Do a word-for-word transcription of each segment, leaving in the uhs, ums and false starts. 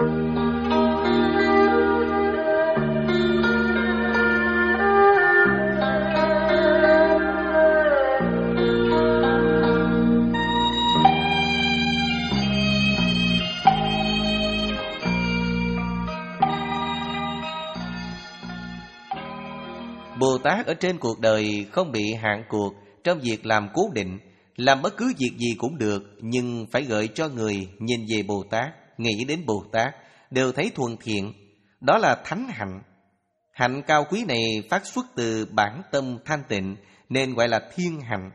Bồ Tát ở trên cuộc đời không bị hạn cuộc trong việc làm cố định, làm bất cứ việc gì cũng được, nhưng phải gợi cho người nhìn về Bồ Tát, nghĩ đến Bồ Tát, đều thấy thuận thiện. Đó là thánh hạnh. Hạnh cao quý này phát xuất từ bản tâm thanh tịnh, nên gọi là thiên hạnh.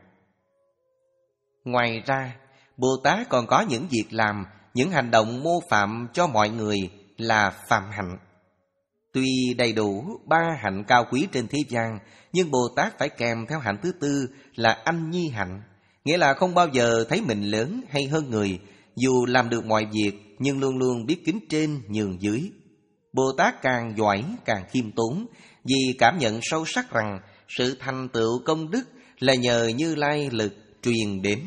Ngoài ra, Bồ Tát còn có những việc làm, những hành động mô phạm cho mọi người là phạm hạnh. Tuy đầy đủ ba hạnh cao quý trên thế gian, nhưng Bồ Tát phải kèm theo hạnh thứ tư là anh nhi hạnh, nghĩa là không bao giờ thấy mình lớn hay hơn người, dù làm được mọi việc nhưng luôn luôn biết kính trên nhường dưới. Bồ Tát càng giỏi càng khiêm tốn, vì cảm nhận sâu sắc rằng sự thành tựu công đức là nhờ Như Lai lực truyền đến.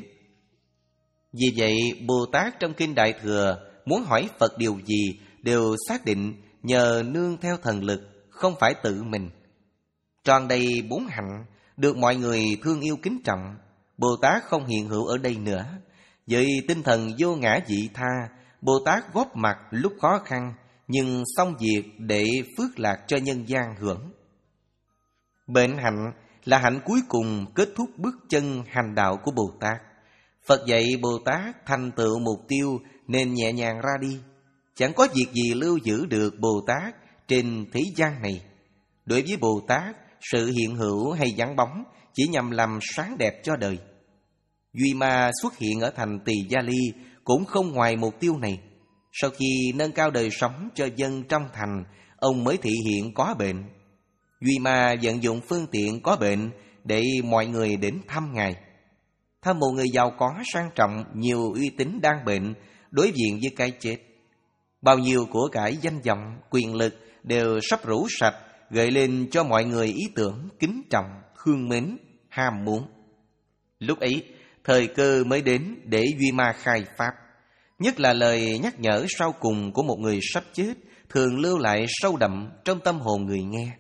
Vì vậy, Bồ Tát trong Kinh Đại Thừa muốn hỏi Phật điều gì đều xác định nhờ nương theo thần lực, không phải tự mình. Tròn đầy bốn hạnh, được mọi người thương yêu kính trọng. Bồ Tát không hiện hữu ở đây nữa. Với tinh thần vô ngã vị tha, Bồ Tát góp mặt lúc khó khăn, nhưng xong việc để phước lạc cho nhân gian hưởng. Bệnh hạnh là hạnh cuối cùng kết thúc bước chân hành đạo của Bồ Tát. Phật dạy Bồ Tát thành tựu mục tiêu nên nhẹ nhàng ra đi. Chẳng có việc gì lưu giữ được Bồ Tát trên thế gian này. Đối với Bồ Tát, sự hiện hữu hay vắng bóng chỉ nhằm làm sáng đẹp cho đời. Duy Ma xuất hiện ở thành Tỳ Gia Ly cũng không ngoài mục tiêu này. Sau khi nâng cao đời sống cho dân trong thành, ông mới thị hiện có bệnh. Duy Ma vận dụng phương tiện có bệnh để mọi người đến thăm Ngài. Thăm một người giàu có sang trọng, nhiều uy tín đang bệnh, đối diện với cái chết. Bao nhiêu của cải danh vọng, quyền lực đều sắp rũ sạch, gợi lên cho mọi người ý tưởng kính trọng, thương mến, ham muốn. Lúc ấy, thời cơ mới đến để Duy Ma khai pháp. Nhất là lời nhắc nhở sau cùng của một người sắp chết thường lưu lại sâu đậm trong tâm hồn người nghe.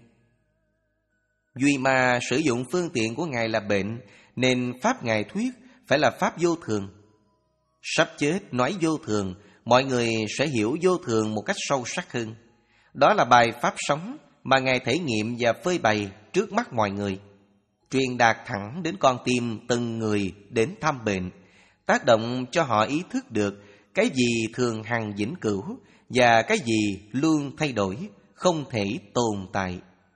Duy Ma sử dụng phương tiện của Ngài là bệnh, nên pháp Ngài thuyết phải là pháp vô thường. Sắp chết nói vô thường, mọi người sẽ hiểu vô thường một cách sâu sắc hơn. Đó là bài pháp sống mà Ngài thể nghiệm và phơi bày trước mắt mọi người, truyền đạt thẳng đến con tim từng người đến thăm bệnh, tác động cho họ ý thức được cái gì thường hằng vĩnh cửu và cái gì luôn thay đổi, không thể tồn tại.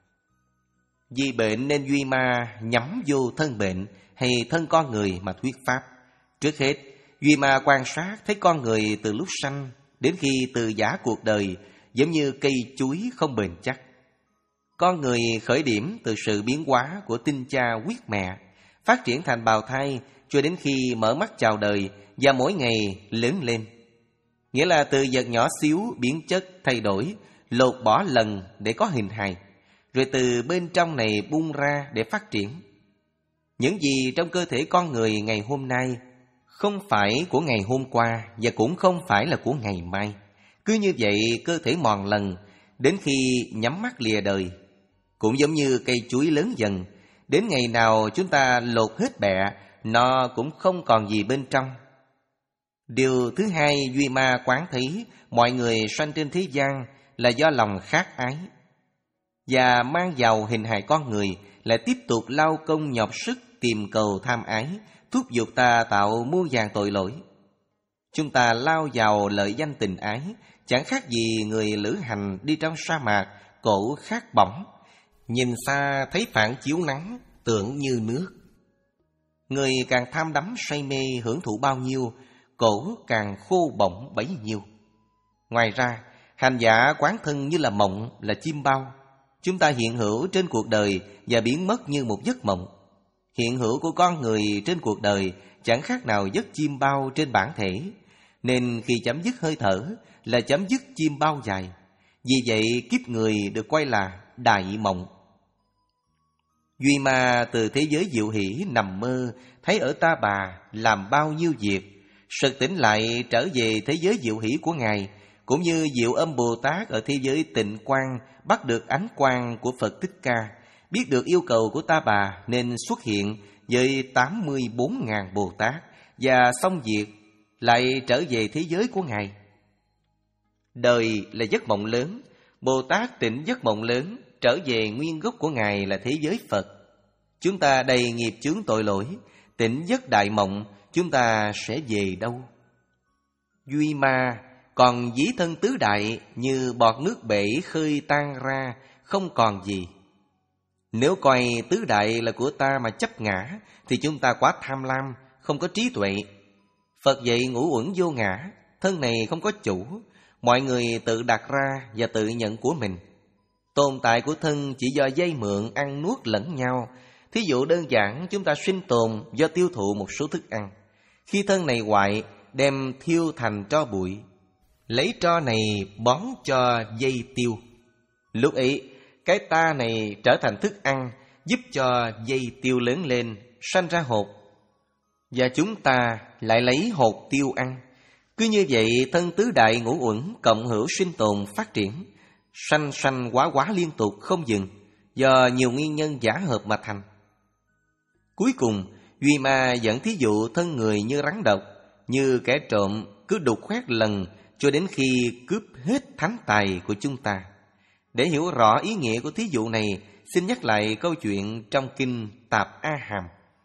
Vì bệnh nên Duy Ma nhắm vô thân bệnh hay thân con người mà thuyết pháp. Trước hết, Duy Ma quan sát thấy con người từ lúc sanh đến khi từ giã cuộc đời giống như cây chuối không bền chắc. Con người khởi điểm từ sự biến hóa của tinh cha huyết mẹ, phát triển thành bào thai cho đến khi mở mắt chào đời và mỗi ngày lớn lên. Nghĩa là từ vật nhỏ xíu biến chất thay đổi, lột bỏ lần để có hình hài, rồi từ bên trong này bung ra để phát triển. Những gì trong cơ thể con người ngày hôm nay không phải của ngày hôm qua và cũng không phải là của ngày mai. Cứ như vậy cơ thể mòn lần đến khi nhắm mắt lìa đời. Cũng giống như cây chuối lớn dần, đến ngày nào chúng ta lột hết bẹ, nó cũng không còn gì bên trong. Điều thứ hai Duy Ma quán thấy mọi người sanh trên thế gian là do lòng khát ái, và mang vào hình hài con người lại tiếp tục lao công nhọc sức tìm cầu tham ái, thúc giục ta tạo muôn vàn tội lỗi. Chúng ta lao vào lợi danh tình ái, chẳng khác gì người lữ hành đi trong sa mạc, cổ khát bỏng, nhìn xa thấy phản chiếu nắng, tưởng như nước. Người càng tham đắm say mê hưởng thụ bao nhiêu, cổ càng khô bỏng bấy nhiêu. Ngoài ra, hành giả quán thân như là mộng, là chim bao. Chúng ta hiện hữu trên cuộc đời và biến mất như một giấc mộng. Hiện hữu của con người trên cuộc đời chẳng khác nào giấc chim bao trên bản thể, nên khi chấm dứt hơi thở là chấm dứt chim bao dài. Vì vậy kiếp người được coi là đại mộng. Duy Ma từ thế giới diệu hỷ nằm mơ, thấy ở Ta Bà làm bao nhiêu việc, sực tỉnh lại trở về thế giới diệu hỷ của Ngài, cũng như Diệu Âm Bồ Tát ở thế giới Tịnh Quang bắt được ánh quang của Phật Thích Ca, biết được yêu cầu của Ta Bà nên xuất hiện với tám mươi bốn ngàn Bồ Tát và xong việc lại trở về thế giới của Ngài. Đời là giấc mộng lớn, Bồ Tát tỉnh giấc mộng lớn, trở về nguyên gốc của Ngài là thế giới Phật. Chúng ta đầy nghiệp chướng tội lỗi, tỉnh giấc đại mộng, chúng ta sẽ về đâu? Duy ma còn dĩ thân tứ đại như bọt nước bể khơi tan ra, không còn gì. Nếu coi tứ đại là của ta mà chấp ngã, thì chúng ta quá tham lam, không có trí tuệ. Phật dạy ngũ uẩn vô ngã, thân này không có chủ, mọi người tự đặt ra và tự nhận của mình. Tồn tại của thân chỉ do dây mượn ăn nuốt lẫn nhau. Thí dụ đơn giản, chúng ta sinh tồn do tiêu thụ một số thức ăn. Khi thân này hoại, đem thiêu thành tro bụi, lấy tro này bón cho dây tiêu. Lúc ấy, cái ta này trở thành thức ăn, giúp cho dây tiêu lớn lên, sanh ra hột. Và chúng ta lại lấy hột tiêu ăn. Cứ như vậy, thân tứ đại ngũ uẩn cộng hữu sinh tồn phát triển, sanh sanh hóa hóa liên tục không dừng, do nhiều nguyên nhân giả hợp mà thành. Cuối cùng, Duy Ma dẫn thí dụ thân người như rắn độc, như kẻ trộm cứ đục khoét lần cho đến khi cướp hết thánh tài của chúng ta. Để hiểu rõ ý nghĩa của thí dụ này, xin nhắc lại câu chuyện trong kinh Tạp A Hàm.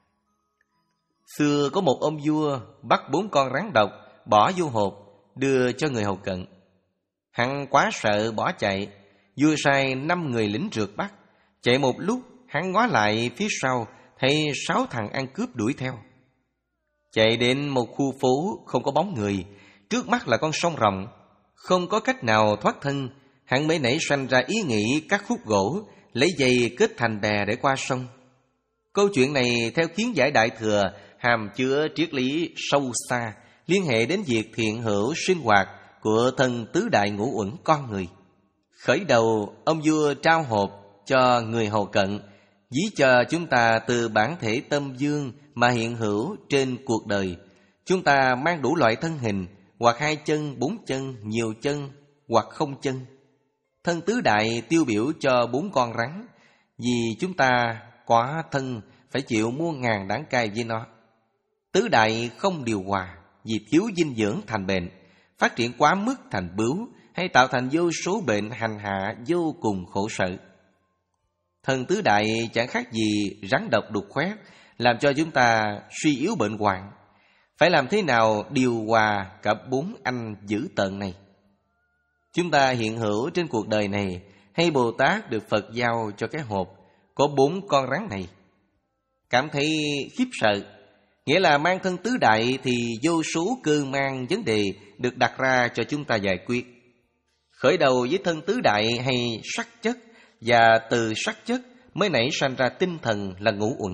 Xưa có một ông vua bắt bốn con rắn độc, bỏ vô hộp, đưa cho người hầu cận. Hắn quá sợ bỏ chạy, vua sai năm người lính rượt bắt. Chạy một lúc, hắn ngó lại phía sau, thấy sáu thằng ăn cướp đuổi theo. Chạy đến một khu phố không có bóng người, trước mắt là con sông rộng, không có cách nào thoát thân. Hắn mới nảy sanh ra ý nghĩ cắt khúc gỗ, lấy dây kết thành bè để qua sông. Câu chuyện này theo kiến giải Đại Thừa hàm chứa triết lý sâu xa, liên hệ đến việc thiện hữu sinh hoạt của thân tứ đại ngũ uẩn con người. Khởi đầu, ông vua trao hộp cho người hầu cận, ví cho chúng ta từ bản thể tâm dương mà hiện hữu trên cuộc đời. Chúng ta mang đủ loại thân hình, hoặc hai chân, bốn chân, nhiều chân, hoặc không chân. Thân tứ đại tiêu biểu cho bốn con rắn, vì chúng ta quá thân phải chịu muôn ngàn đắng cay với nó. Tứ đại không điều hòa, vì thiếu dinh dưỡng thành bệnh, phát triển quá mức thành bướu, hay tạo thành vô số bệnh hành hạ vô cùng khổ sở. Thân tứ đại chẳng khác gì rắn độc đục khoét, làm cho chúng ta suy yếu bệnh hoạn. Phải làm thế nào điều hòa cả bốn anh dữ tợn này? Chúng ta hiện hữu trên cuộc đời này, hay Bồ Tát được Phật giao cho cái hộp có bốn con rắn này? Cảm thấy khiếp sợ, nghĩa là mang thân tứ đại thì vô số cơ mang vấn đề được đặt ra cho chúng ta giải quyết. Khởi đầu với thân tứ đại hay sắc chất, và từ sắc chất mới nảy sanh ra tinh thần là ngũ uẩn.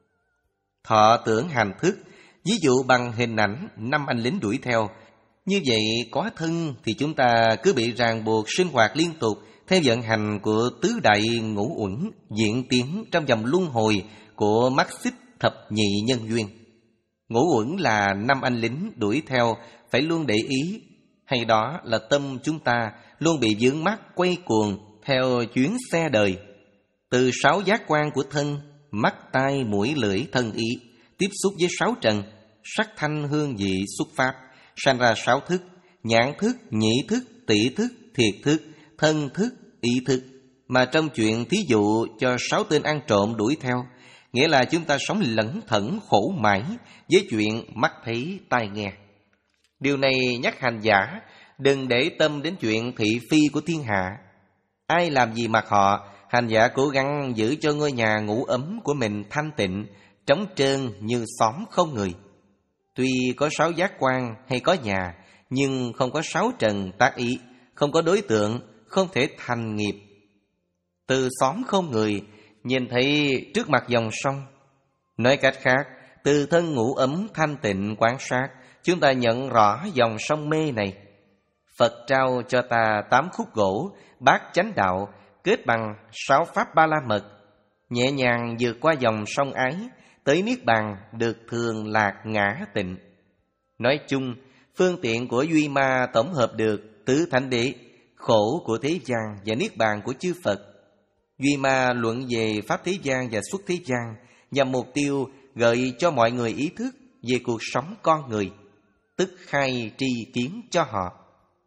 Thọ tưởng hành thức, ví dụ bằng hình ảnh năm anh lính đuổi theo. Như vậy có thân thì chúng ta cứ bị ràng buộc sinh hoạt liên tục theo vận hành của tứ đại ngũ uẩn, diễn tiến trong vòng luân hồi của mắt xích thập nhị nhân duyên. Ngũ uẩn là năm anh lính đuổi theo, phải luôn để ý, hay đó là tâm chúng ta luôn bị vướng mắc quay cuồng theo chuyến xe đời. Từ sáu giác quan của thân, mắt, tai, mũi, lưỡi, thân, ý, tiếp xúc với sáu trần, sắc, thanh, hương, vị, xuất pháp, sanh ra sáu thức: nhãn thức, nhĩ thức, tỷ thức, thiệt thức, thân thức, ý thức. Mà trong chuyện thí dụ cho sáu tên ăn trộm đuổi theo, nghĩa là chúng ta sống lẩn thẩn khổ mãi với chuyện mắt thấy tai nghe. Điều này nhắc hành giả đừng để tâm đến chuyện thị phi của thiên hạ. Ai làm gì mặc họ, hành giả cố gắng giữ cho ngôi nhà ngủ ấm của mình thanh tịnh, trống trơn như xóm không người. Tuy có sáu giác quan hay có nhà, nhưng không có sáu trần tác ý, không có đối tượng, không thể thành nghiệp. Từ xóm không người, nhìn thấy trước mặt dòng sông. Nói cách khác, từ thân ngủ ấm thanh tịnh quan sát, chúng ta nhận rõ dòng sông mê này. Phật trao cho ta tám khúc gỗ, bát chánh đạo, kết bằng sáu pháp ba la mật, nhẹ nhàng vượt qua dòng sông ái, tới niết bàn được thường lạc ngã tịnh. Nói chung, phương tiện của Duy Ma tổng hợp được tứ thánh đế, khổ của thế gian và niết bàn của chư Phật. Duy Ma luận về pháp thế gian và xuất thế gian, nhằm mục tiêu gợi cho mọi người ý thức về cuộc sống con người, tức khai tri kiến cho họ.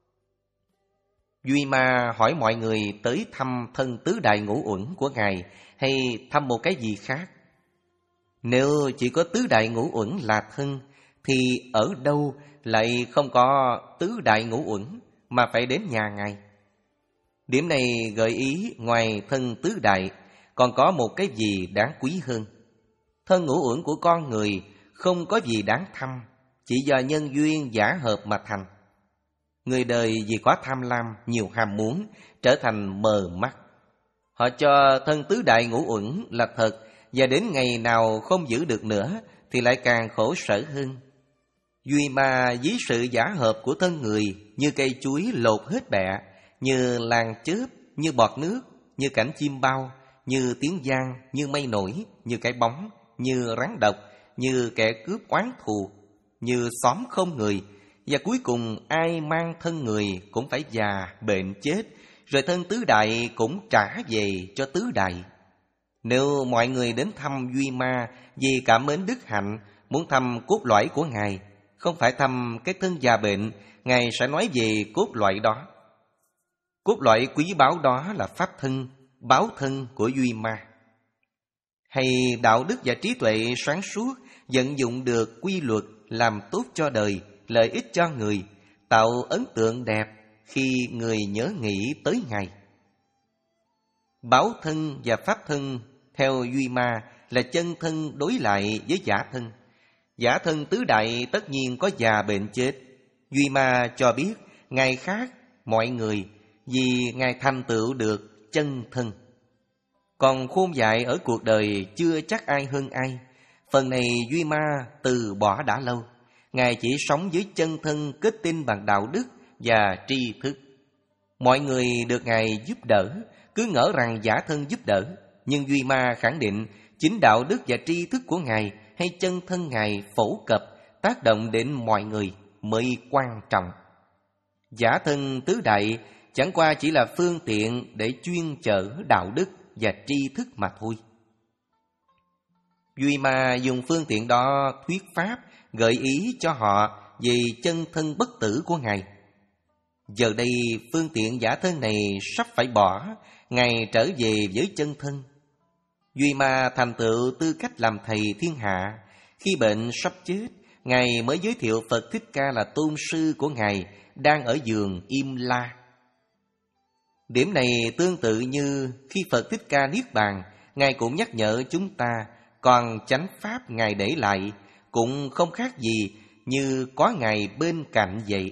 Duy Ma hỏi mọi người tới thăm thân tứ đại ngũ uẩn của Ngài hay thăm một cái gì khác. Nếu chỉ có tứ đại ngũ uẩn là thân, thì ở đâu lại không có tứ đại ngũ uẩn mà phải đến nhà Ngài? Điểm này gợi ý ngoài thân tứ đại còn có một cái gì đáng quý hơn. Thân ngũ uẩn của con người không có gì đáng thăm, chỉ do nhân duyên giả hợp mà thành. Người đời vì có tham lam, nhiều ham muốn, trở thành mờ mắt. Họ cho thân tứ đại ngũ uẩn là thật, và đến ngày nào không giữ được nữa thì lại càng khổ sở hơn. Duy Ma ví sự giả hợp của thân người như cây chuối lột hết bẹ, như làn chớp, như bọt nước, như cảnh chim bao, như tiếng giang, như mây nổi, như cái bóng, như rắn độc, như kẻ cướp oán thù, như xóm không người. Và cuối cùng ai mang thân người cũng phải già, bệnh, chết, rồi thân tứ đại cũng trả về cho tứ đại. Nếu mọi người đến thăm Duy Ma vì cảm mến đức hạnh, muốn thăm cốt lõi của Ngài, không phải thăm cái thân già bệnh, Ngài sẽ nói về cốt lõi đó. Cốt lõi quý báu đó là pháp thân, báo thân của Duy Ma. Hay đạo đức và trí tuệ sáng suốt, vận dụng được quy luật làm tốt cho đời, lợi ích cho người, tạo ấn tượng đẹp khi người nhớ nghĩ tới Ngài. Báo thân và pháp thân theo Duy Ma là chân thân đối lại với giả thân. Giả thân tứ đại tất nhiên có già bệnh chết. Duy Ma cho biết Ngài khác mọi người vì Ngài thành tựu được chân thân. Còn khôn dại ở cuộc đời chưa chắc ai hơn ai. Phần này Duy Ma từ bỏ đã lâu. Ngài chỉ sống với chân thân kết tinh bằng đạo đức và tri thức. Mọi người được Ngài giúp đỡ, cứ ngỡ rằng giả thân giúp đỡ. Nhưng Duy Ma khẳng định chính đạo đức và tri thức của Ngài hay chân thân Ngài phổ cập, tác động đến mọi người mới quan trọng. Giả thân tứ đại chẳng qua chỉ là phương tiện để chuyên chở đạo đức và tri thức mà thôi. Duy Ma dùng phương tiện đó thuyết pháp, gợi ý cho họ về chân thân bất tử của Ngài. Giờ đây phương tiện giả thân này sắp phải bỏ, Ngài trở về với chân thân. Duy Ma thành tựu tư cách làm thầy thiên hạ. Khi bệnh sắp chết, Ngài mới giới thiệu Phật Thích Ca là tôn sư của Ngài đang ở giường Im La. Điểm này tương tự như khi Phật Thích Ca niết bàn, Ngài cũng nhắc nhở chúng ta, còn chánh pháp Ngài để lại cũng không khác gì như có Ngài bên cạnh vậy.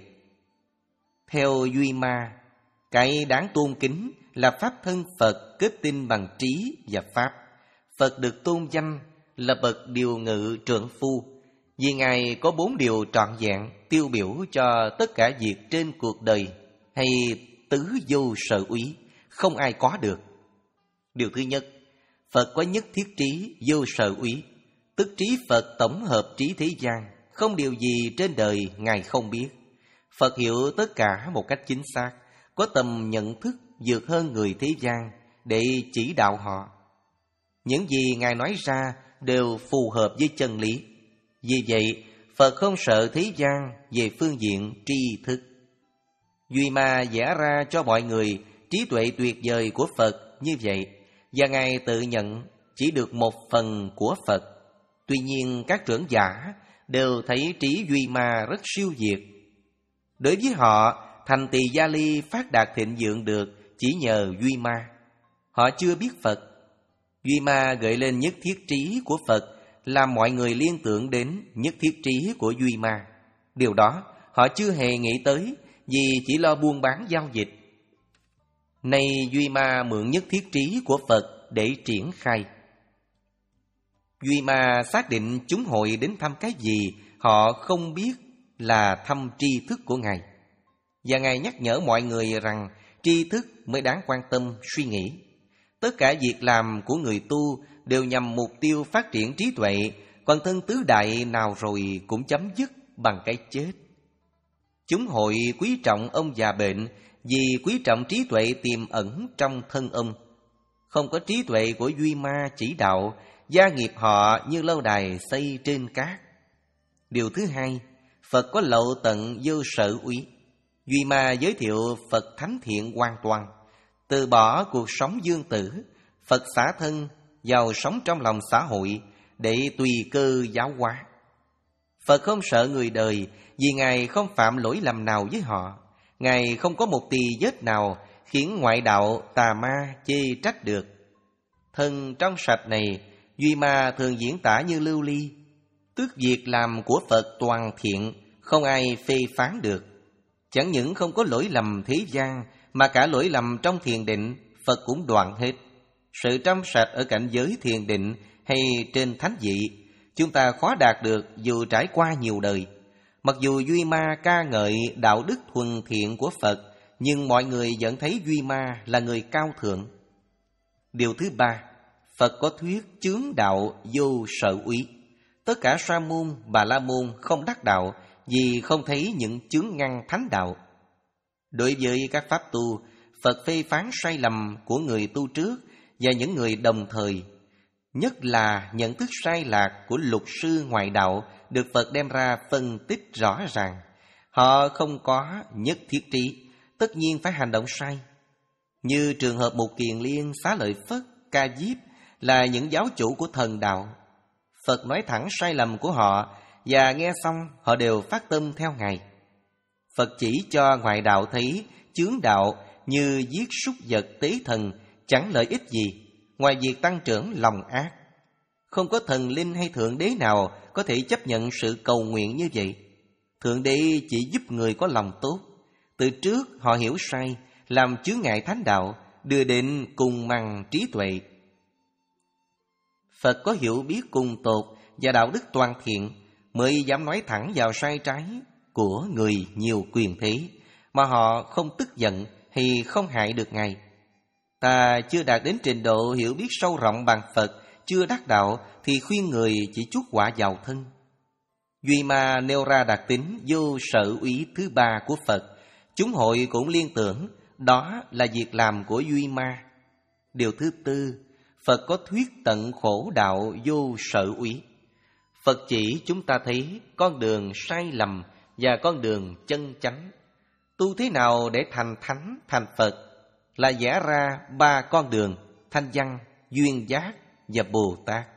Theo Duy Ma, cái đáng tôn kính là pháp thân Phật kết tinh bằng trí và pháp. Phật được tôn danh là bậc điều ngự trượng phu, vì Ngài có bốn điều trọn vẹn tiêu biểu cho tất cả việc trên cuộc đời, hay tứ vô sở úy, không ai có được. Điều thứ nhất, Phật có nhất thiết trí vô sở úy, tức trí Phật tổng hợp trí thế gian, không điều gì trên đời Ngài không biết. Phật hiểu tất cả một cách chính xác, có tầm nhận thức vượt hơn người thế gian để chỉ đạo họ. Những gì Ngài nói ra đều phù hợp với chân lý. Vì vậy, Phật không sợ thế gian về phương diện tri thức. Duy Ma vẽ ra cho mọi người trí tuệ tuyệt vời của Phật như vậy, và Ngài tự nhận chỉ được một phần của Phật. Tuy nhiên các trưởng giả đều thấy trí Duy Ma rất siêu việt. Đối với họ, thành Tỳ Gia Ly phát đạt thịnh vượng được chỉ nhờ Duy Ma. Họ chưa biết Phật. Duy Ma gợi lên nhất thiết trí của Phật, làm mọi người liên tưởng đến nhất thiết trí của Duy Ma. Điều đó họ chưa hề nghĩ tới, vì chỉ lo buôn bán giao dịch. Nay Duy Ma mượn nhất thiết trí của Phật để triển khai. Duy Ma xác định chúng hội đến thăm cái gì họ không biết là thăm tri thức của Ngài. Và Ngài nhắc nhở mọi người rằng tri thức mới đáng quan tâm suy nghĩ. Tất cả việc làm của người tu đều nhằm mục tiêu phát triển trí tuệ, còn thân tứ đại nào rồi cũng chấm dứt bằng cái chết. Chúng hội quý trọng ông già bệnh vì quý trọng trí tuệ tiềm ẩn trong thân ông. Không có trí tuệ của Duy Ma chỉ đạo, gia nghiệp họ như lâu đài xây trên cát. Điều thứ hai, Phật có lậu tận vô sở úy. Duy Ma giới thiệu Phật thánh thiện hoàn toàn, từ bỏ cuộc sống dương tử, Phật xả thân vào sống trong lòng xã hội để tùy cơ giáo hóa. Phật không sợ người đời vì Ngài không phạm lỗi lầm nào với họ. Ngài không có một tì vết nào khiến ngoại đạo tà ma chê trách được. Thân trong sạch này, Duy Ma thường diễn tả như lưu ly, tức việc làm của Phật toàn thiện, không ai phê phán được. Chẳng những không có lỗi lầm thế gian, mà cả lỗi lầm trong thiền định, Phật cũng đoạn hết. Sự trong sạch ở cảnh giới thiền định hay trên thánh vị, chúng ta khó đạt được dù trải qua nhiều đời. Mặc dù Duy Ma ca ngợi đạo đức thuần thiện của Phật, nhưng mọi người vẫn thấy Duy Ma là người cao thượng. Điều thứ ba, Phật có thuyết chướng đạo vô sở úy. Tất cả Sa môn, Bà La môn không đắc đạo vì không thấy những chướng ngăn thánh đạo. Đối với các pháp tu, Phật phê phán sai lầm của người tu trước và những người đồng thời, nhất là nhận thức sai lạc của lục sư ngoại đạo được Phật đem ra phân tích rõ ràng. Họ không có nhất thiết trí, tất nhiên phải hành động sai. Như trường hợp Mục Kiền Liên, Xá Lợi Phất, Ca Diếp là những giáo chủ của thần đạo. Phật nói thẳng sai lầm của họ và nghe xong họ đều phát tâm theo Ngài. Phật chỉ cho ngoại đạo thấy chướng đạo như giết súc vật tế thần chẳng lợi ích gì ngoài việc tăng trưởng lòng ác. Không có thần linh hay thượng đế nào có thể chấp nhận sự cầu nguyện như vậy. Thượng đế chỉ giúp người có lòng tốt. Từ trước họ hiểu sai, làm chướng ngại thánh đạo, đưa đến cùng mằng trí tuệ. Phật có hiểu biết cùng tột và đạo đức toàn thiện, mới dám nói thẳng vào sai trái của người nhiều quyền thế, mà họ không tức giận hay không hại được Ngài. Ta chưa đạt đến trình độ hiểu biết sâu rộng bằng Phật, chưa đắc đạo thì khuyên người chỉ chuốc họa vào thân. Duy Ma nêu ra đặc tính vô sở úy thứ ba của Phật. Chúng hội cũng liên tưởng đó là việc làm của Duy Ma. Điều thứ tư, Phật có thuyết tận khổ đạo vô sở úy. Phật chỉ chúng ta thấy con đường sai lầm và con đường chân chánh. Tu thế nào để thành thánh, thành Phật là vẽ ra ba con đường: thanh văn, duyên giác và Bồ Tát.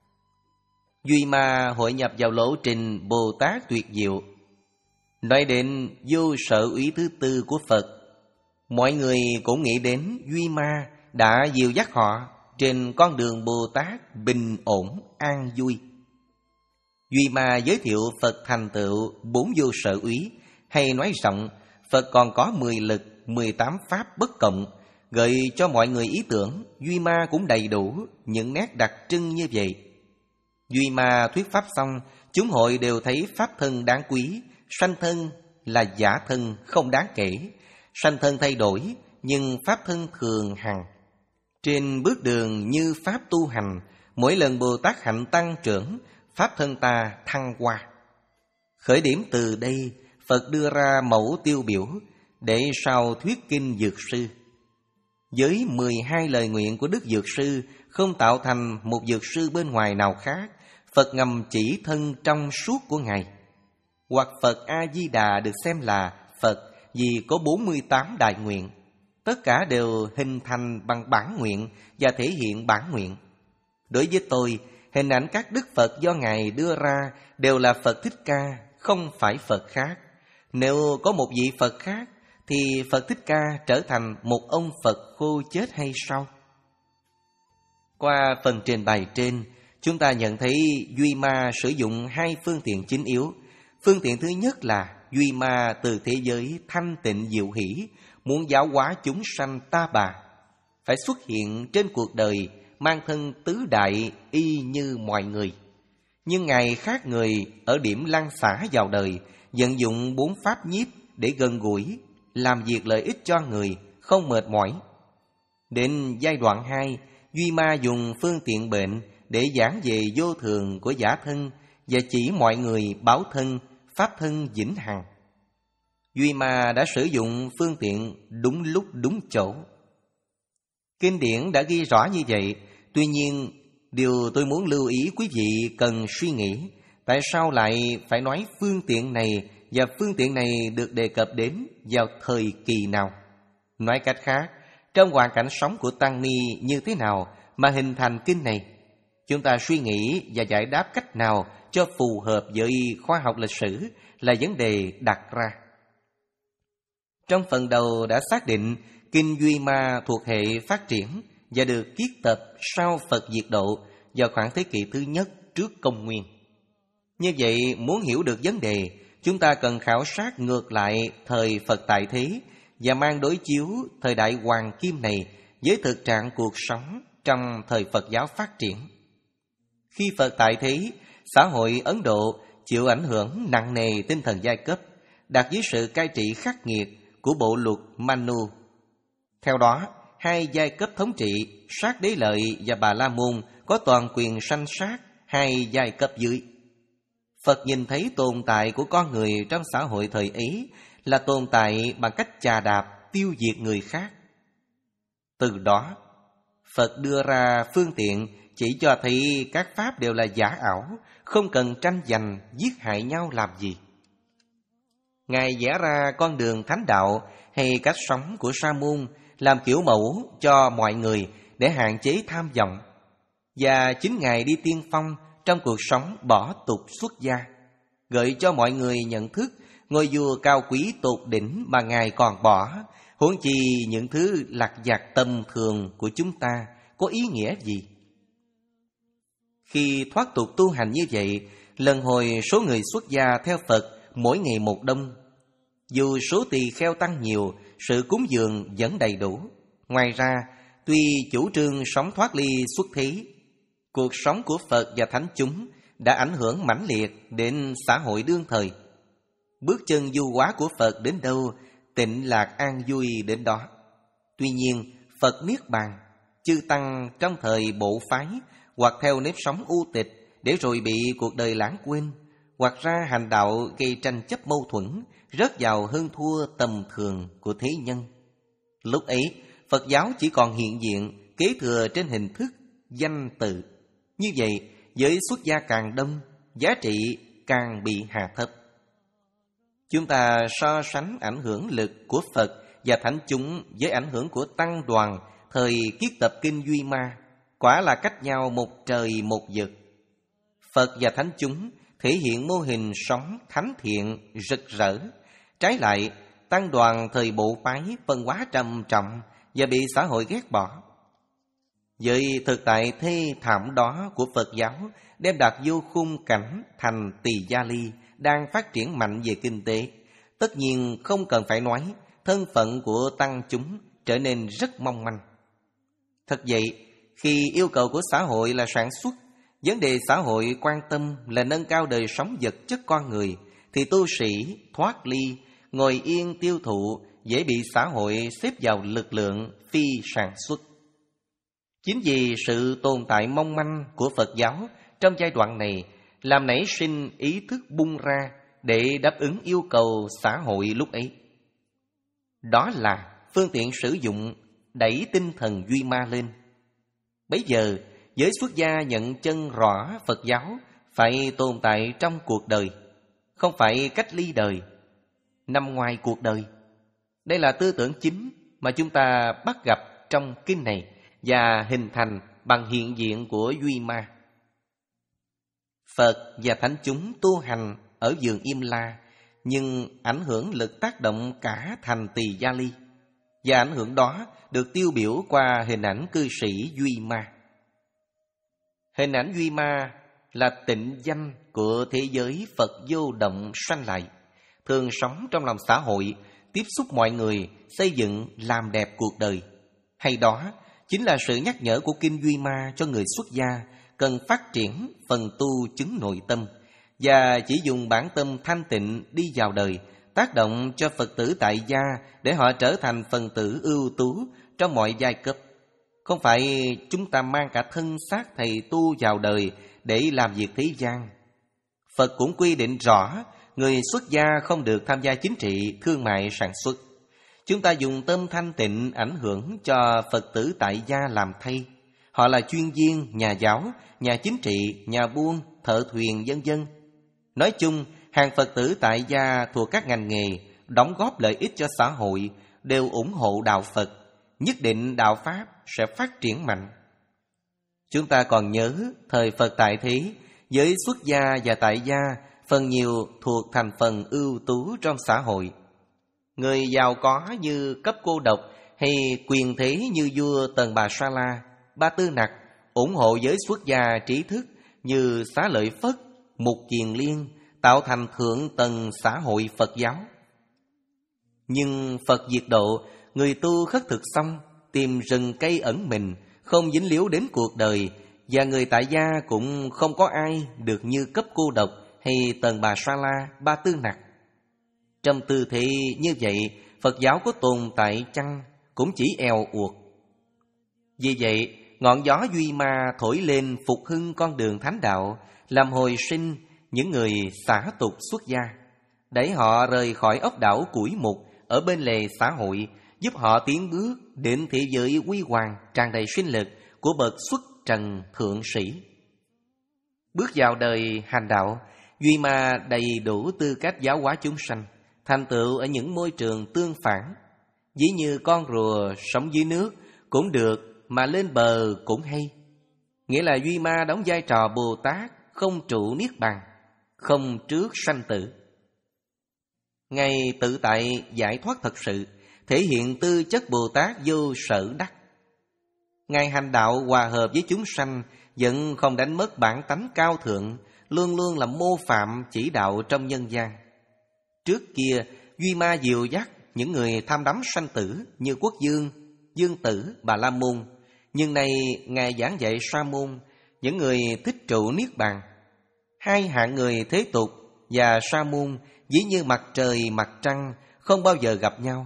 Duy Ma hội nhập vào lộ trình Bồ Tát tuyệt diệu. Nói đến vô sở úy thứ tư của Phật, mọi người cũng nghĩ đến Duy Ma đã dìu dắt họ trên con đường Bồ Tát bình ổn, an vui. Duy Ma giới thiệu Phật thành tựu bốn vô sở úy, hay nói rộng, Phật còn có mười lực, mười tám pháp bất cộng, gợi cho mọi người ý tưởng Duy Ma cũng đầy đủ những nét đặc trưng như vậy. Duy Ma thuyết pháp xong, chúng hội đều thấy pháp thân đáng quý, sanh thân là giả thân không đáng kể. Sanh thân thay đổi, nhưng pháp thân thường hằng. Trên bước đường như pháp tu hành, mỗi lần Bồ Tát hạnh tăng trưởng, pháp thân ta thăng hoa. Khởi điểm từ đây, Phật đưa ra mẫu tiêu biểu để sau thuyết kinh Dược Sư. Với mười hai lời nguyện của Đức Dược Sư không tạo thành một dược sư bên ngoài nào khác, Phật ngầm chỉ thân trong suốt của Ngài. Hoặc Phật A-di-đà được xem là Phật vì có bốn mươi tám đại nguyện. Tất cả đều hình thành bằng bản nguyện và thể hiện bản nguyện. Đối với tôi, hình ảnh các đức Phật do Ngài đưa ra đều là Phật Thích Ca, không phải Phật khác. Nếu có một vị Phật khác, thì Phật Thích Ca trở thành một ông Phật khô chết hay sao? Qua phần trình bày trên, chúng ta nhận thấy Duy Ma sử dụng hai phương tiện chính yếu. Phương tiện thứ nhất là Duy Ma từ thế giới thanh tịnh diệu hỷ, muốn giáo hóa chúng sanh ta bà, phải xuất hiện trên cuộc đời mang thân tứ đại y như mọi người. Nhưng Ngài khác người ở điểm lăn xả vào đời, vận dụng bốn pháp nhiếp để gần gũi, làm việc lợi ích cho người, không mệt mỏi. Đến giai đoạn hai, Duy Ma dùng phương tiện bệnh để giảng về vô thường của giả thân và chỉ mọi người báo thân, pháp thân vĩnh hằng. Duy Ma đã sử dụng phương tiện đúng lúc đúng chỗ. Kinh điển đã ghi rõ như vậy. Tuy nhiên, điều tôi muốn lưu ý quý vị cần suy nghĩ, tại sao lại phải nói phương tiện này, và phương tiện này được đề cập đến vào thời kỳ nào? Nói cách khác, trong hoàn cảnh sống của Tăng Ni như thế nào mà hình thành kinh này? Chúng ta suy nghĩ và giải đáp cách nào cho phù hợp với khoa học lịch sử là vấn đề đặt ra. Trong phần đầu đã xác định Kinh Duy Ma thuộc hệ phát triển và được kiết tập sau Phật diệt độ vào khoảng thế kỷ thứ nhất trước công nguyên. Như vậy, muốn hiểu được vấn đề, chúng ta cần khảo sát ngược lại thời Phật tại thế và mang đối chiếu thời đại hoàng kim này với thực trạng cuộc sống trong thời Phật giáo phát triển. Khi Phật tại thế, xã hội Ấn Độ chịu ảnh hưởng nặng nề tinh thần giai cấp, đặt dưới sự cai trị khắc nghiệt của bộ luật Manu. Theo đó, hai giai cấp thống trị, Sát Đế Lợi và Bà La Môn, có toàn quyền sanh sát hai giai cấp dưới. Phật nhìn thấy tồn tại của con người trong xã hội thời ấy là tồn tại bằng cách chà đạp, tiêu diệt người khác. Từ đó, Phật đưa ra phương tiện chỉ cho thấy các pháp đều là giả ảo, không cần tranh giành, giết hại nhau làm gì. Ngài vẽ ra con đường thánh đạo hay cách sống của sa môn làm kiểu mẫu cho mọi người để hạn chế tham vọng. Và chính Ngài đi tiên phong trong cuộc sống bỏ tục xuất gia, gợi cho mọi người nhận thức ngôi vua cao quý tột đỉnh mà Ngài còn bỏ, huống chi những thứ lặt vặt tầm thường của chúng ta có ý nghĩa gì. Khi thoát tục tu hành như vậy, lần hồi số người xuất gia theo Phật mỗi ngày một đông. Dù số tỳ kheo tăng nhiều, sự cúng dường vẫn đầy đủ. Ngoài ra, tuy chủ trương sống thoát ly xuất thế, cuộc sống của Phật và thánh chúng đã ảnh hưởng mãnh liệt đến xã hội đương thời. Bước chân du hóa của Phật đến đâu, tịnh lạc an vui đến đó. Tuy nhiên, Phật niết bàn, chư tăng trong thời bộ phái hoặc theo nếp sống u tịch để rồi bị cuộc đời lãng quên, hoặc ra hành đạo gây tranh chấp mâu thuẫn, rớt vào hơn thua tầm thường của thế nhân. Lúc ấy, Phật giáo chỉ còn hiện diện, kế thừa trên hình thức danh tự. Như vậy, giới xuất gia càng đông, giá trị càng bị hạ thấp. Chúng ta so sánh ảnh hưởng lực của Phật và thánh chúng với ảnh hưởng của tăng đoàn thời kiết tập Kinh Duy Ma, quả là cách nhau một trời một vực. Phật và thánh chúng thể hiện mô hình sống thánh thiện rực rỡ. Trái lại, tăng đoàn thời bộ phái phân hóa trầm trọng và bị xã hội ghét bỏ. Với thực tại thê thảm đó của Phật giáo đem đặt vô khung cảnh thành Tỳ Gia Ly đang phát triển mạnh về kinh tế, tất nhiên không cần phải nói, thân phận của tăng chúng trở nên rất mong manh. Thật vậy, khi yêu cầu của xã hội là sản xuất, vấn đề xã hội quan tâm là nâng cao đời sống vật chất con người, thì tu sĩ thoát ly, ngồi yên tiêu thụ dễ bị xã hội xếp vào lực lượng phi sản xuất. Chính vì sự tồn tại mong manh của Phật giáo trong giai đoạn này làm nảy sinh ý thức bung ra để đáp ứng yêu cầu xã hội lúc ấy. Đó là phương tiện sử dụng đẩy tinh thần Duy Ma lên. Bấy giờ, giới xuất gia nhận chân rõ Phật giáo phải tồn tại trong cuộc đời, không phải cách ly đời, nằm ngoài cuộc đời. Đây là tư tưởng chính mà chúng ta bắt gặp trong kinh này và hình thành bằng hiện diện của Duy Ma. Phật và thánh chúng tu hành ở vườn Im La, nhưng ảnh hưởng lực tác động cả thành Tỳ Gia Ly, và ảnh hưởng đó được tiêu biểu qua hình ảnh cư sĩ Duy Ma. Hình ảnh Duy Ma là tịnh danh của thế giới Phật vô động sanh lại, thường sống trong lòng xã hội, tiếp xúc mọi người, xây dựng làm đẹp cuộc đời. Hay đó chính là sự nhắc nhở của Kinh Duy Ma cho người xuất gia cần phát triển phần tu chứng nội tâm, và chỉ dùng bản tâm thanh tịnh đi vào đời, tác động cho Phật tử tại gia để họ trở thành phần tử ưu tú trong mọi giai cấp. Không phải chúng ta mang cả thân xác thầy tu vào đời để làm việc thế gian. Phật cũng quy định rõ, Người xuất gia không được tham gia chính trị, thương mại, sản xuất. Chúng ta dùng tâm thanh tịnh ảnh hưởng cho Phật tử tại gia làm thay. Họ là chuyên viên, nhà giáo, nhà chính trị, nhà buôn, thợ thuyền, vân vân. Nói chung, hàng Phật tử tại gia thuộc các ngành nghề đóng góp lợi ích cho xã hội đều ủng hộ đạo Phật, nhất định đạo Pháp sẽ phát triển mạnh. Chúng ta còn nhớ thời Phật tại thế, giới xuất gia và tại gia phần nhiều thuộc thành phần ưu tú trong xã hội. Người giàu có như Cấp Cô Độc hay quyền thế như vua Tần Bà Sa La, Ba Tư Nặc ủng hộ giới xuất gia trí thức như Xá Lợi Phất, Mục Kiền Liên, tạo thành thượng tầng xã hội Phật giáo. Nhưng Phật diệt độ, người tu khất thực xong, tìm rừng cây ẩn mình, không dính líu đến cuộc đời, và người tại gia cũng không có ai được như Cấp Cô Độc hay Tần Bà Sa La, Ba Tư Nặc. Trong tư thế như vậy, Phật giáo có tồn tại chăng cũng chỉ eo uột. Vì vậy, ngọn gió duy ma thổi lên phục hưng con đường thánh đạo, làm hồi sinh những người xả tục xuất gia, đẩy họ rời khỏi ốc đảo củi mục ở bên lề xã hội, giúp họ tiến bước đến thế giới huy hoàng tràn đầy sinh lực của bậc xuất trần thượng sĩ. Bước vào đời hành đạo, duy ma đầy đủ tư cách giáo hóa chúng sanh, thành tựu ở những môi trường tương phản. Ví như con rùa sống dưới nước cũng được, mà lên bờ cũng hay. Nghĩa là duy ma đóng vai trò Bồ Tát không trụ niết bàn, không trước sanh tử. Ngài tự tại giải thoát thật sự, thể hiện tư chất Bồ Tát vô sở đắc. Ngài hành đạo hòa hợp với chúng sanh, vẫn không đánh mất bản tánh cao thượng, luôn luôn là mô phạm chỉ đạo trong nhân gian. Trước kia, duy ma dìu dắt những người tham đắm sanh tử như Quốc Dương, Dương Tử, Bà La Môn. Nhưng nay Ngài giảng dạy Sa Môn, những người thích trụ niết bàn. Hai hạng người thế tục và Sa Môn ví như mặt trời mặt trăng, không bao giờ gặp nhau.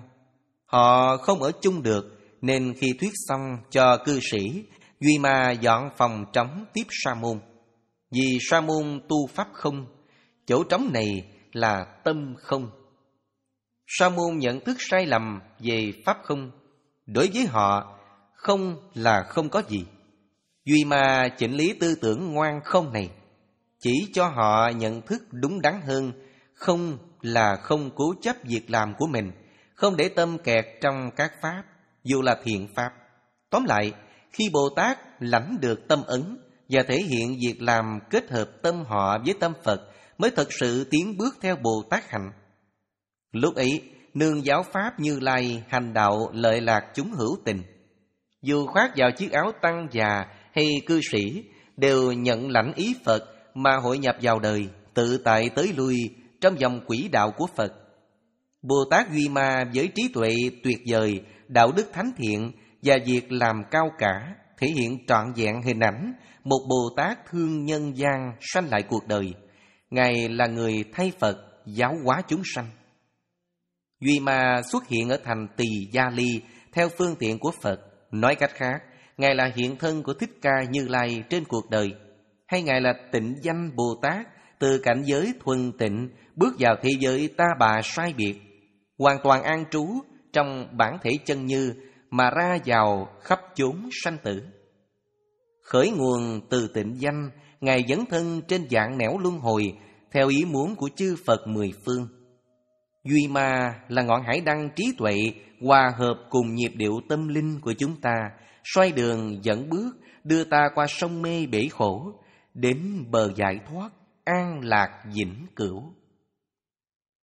Họ không ở chung được, nên khi thuyết xong cho cư sĩ, duy ma dọn phòng trống tiếp Sa Môn. Vì Sa Môn tu pháp không, chỗ trống này là tâm không. Sa Môn nhận thức sai lầm về pháp không. Đối với họ, không là không có gì. Duy ma chỉnh lý tư tưởng ngoan không này, chỉ cho họ nhận thức đúng đắn hơn. Không là không cố chấp việc làm của mình, không để tâm kẹt trong các pháp, dù là thiện pháp. Tóm lại, khi Bồ Tát lãnh được tâm ấn và thể hiện việc làm kết hợp tâm họ với tâm Phật, mới thật sự tiến bước theo Bồ Tát hạnh. Lúc ấy, nương giáo pháp Như Lai hành đạo lợi lạc chúng hữu tình. Dù khoác vào chiếc áo tăng già hay cư sĩ, đều nhận lãnh ý Phật mà hội nhập vào đời, tự tại tới lui trong vòng quỹ đạo của Phật. Bồ Tát Duy Ma với trí tuệ tuyệt vời, đạo đức thánh thiện và việc làm cao cả, thể hiện trọn vẹn hình ảnh một Bồ Tát thương nhân gian sanh lại cuộc đời. Ngài là người thay Phật giáo hóa chúng sanh. Duy Ma xuất hiện ở thành Tỳ Gia Ly theo phương tiện của Phật. Nói cách khác, Ngài là hiện thân của Thích Ca Như Lai trên cuộc đời, hay Ngài là tịnh danh Bồ Tát từ cảnh giới thuần tịnh bước vào thế giới ta bà sai biệt, hoàn toàn an trú trong bản thể chân như mà ra vào khắp chốn sanh tử. Khởi nguồn từ tịnh danh, Ngài dấn thân trên dạng nẻo luân hồi theo ý muốn của chư Phật mười phương. Duy Ma là ngọn hải đăng trí tuệ hòa hợp cùng nhịp điệu tâm linh của chúng ta, xoay đường dẫn bước đưa ta qua sông mê bể khổ đến bờ giải thoát an lạc vĩnh cửu.